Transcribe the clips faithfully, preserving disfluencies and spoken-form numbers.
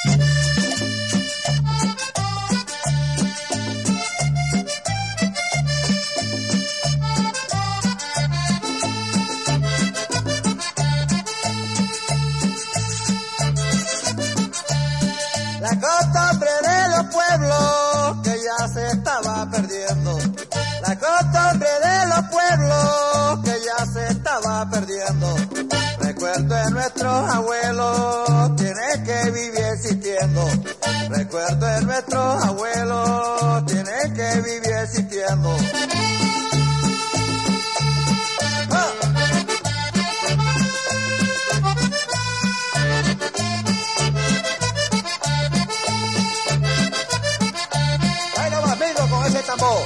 La costumbre de los pueblos que ya se estaba perdiendo. La costumbre de los pueblos que ya se estaba perdiendo. Recuerdo de nuestros abuelos, tiene que vivir existiendo. Recuerdo de nuestros abuelos, tiene que vivir existiendo. ¡Ah! Ahí no va, amigo, con ese tambor.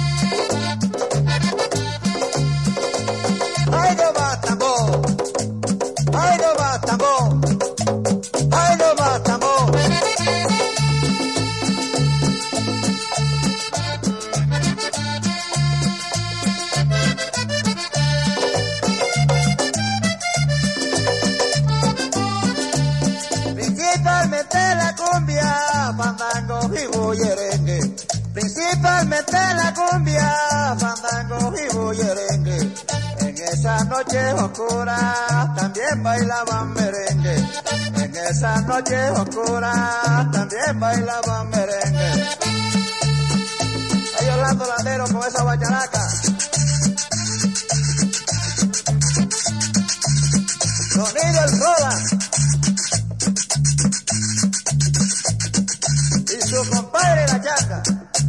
Ay, no va, tambor. Ay, no va, tambor. Ay, no va, tambor. Principalmente la cumbia, fandango y bullerengue. Principalmente la cumbia, fandango y bullerengue. En esas noches oscuras también bailaban merengue. En esas noches oscuras también bailaban merengue. Ahí Orlando Landero con esa bacharaca. Sonido el Roda. Y su compadre la Chaca.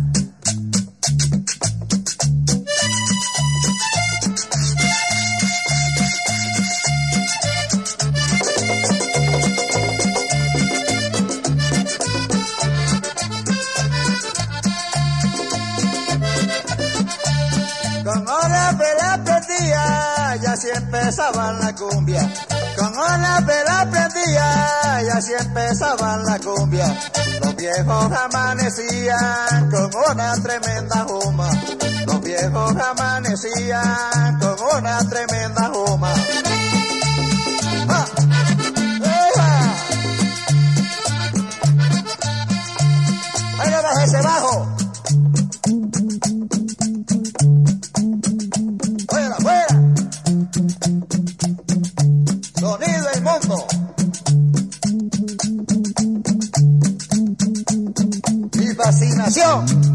Con una pela prendía, ya si empezaban la cumbia. Con una pela prendía, ya si empezaban la cumbia. Los viejos amanecían con una tremenda juma. Los viejos amanecían con una tremenda juma. ¡Ah! ¡Eja! ¡Ahí no baja ese bajo! Sonido del mundo. Mi fascinación.